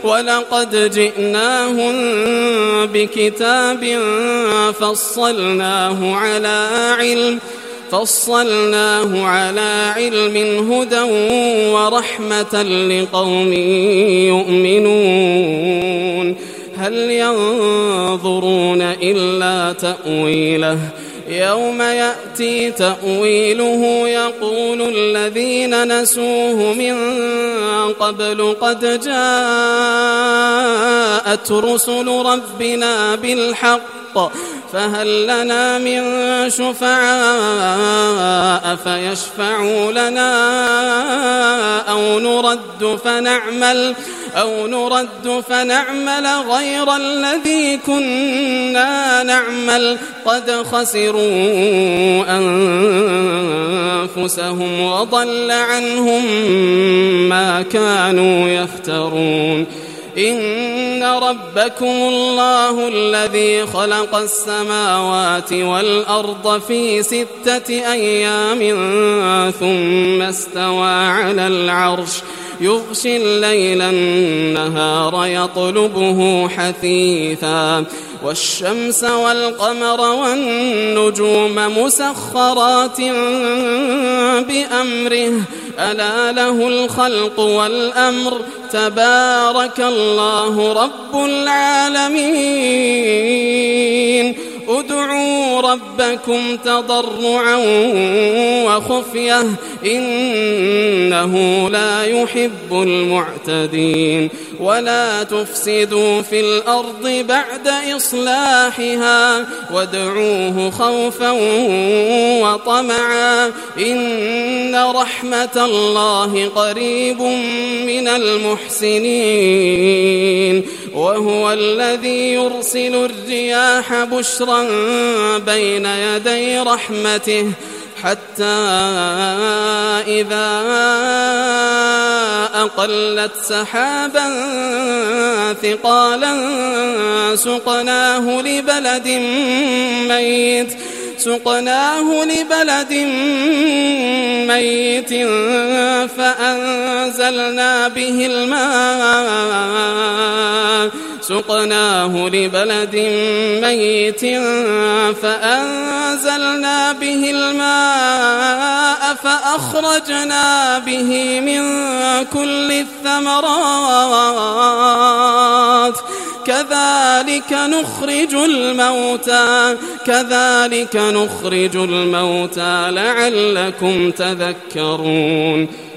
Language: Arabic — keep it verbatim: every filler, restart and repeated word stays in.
ولقد جئناهم بكتاب فصلناه على علم فصلناه على علم هدى ورحمة لقوم يؤمنون هل ينظرون إلا تأويله يوم يأتي تأويله يقول الذين نسوه من قبل قد جاءت رسل ربنا بالحق فهل لنا من شفعاء فيشفعوا لنا أو نرد فنعمل أو نرد فنعمل غير الذي كنا نعمل قد خسروا أنفسهم وضل عنهم ما كانوا يفترون إن ربكم الله الذي خلق السماوات والأرض في ستة أيام ثم استوى على العرش يغشي الليل النهار يطلبه حثيثا والشمس والقمر والنجوم مسخرات بأمره ألا له الخلق والأمر تبارك الله رب العالمين ادعوا ربكم تضرعا وخفية إنه لا يحب المعتدين ولا تفسدوا في الأرض بعد إصلاحها وادعوه خوفا وطمعا إن رحمة الله قريب من المحسنين وهو الذي يرسل الرياح بشرا بين يدي رحمته حتى إذا أقلت سحابا ثقالا سقناه لبلد ميت سقناه لبلد ميت فأنزلنا به الماء سقناه لبلد ميت فأنزلنا به الماء فأخرجنا به من كل الثمرات كذلك نخرج الموتى كذلك نخرج الموتى لعلكم تذكرون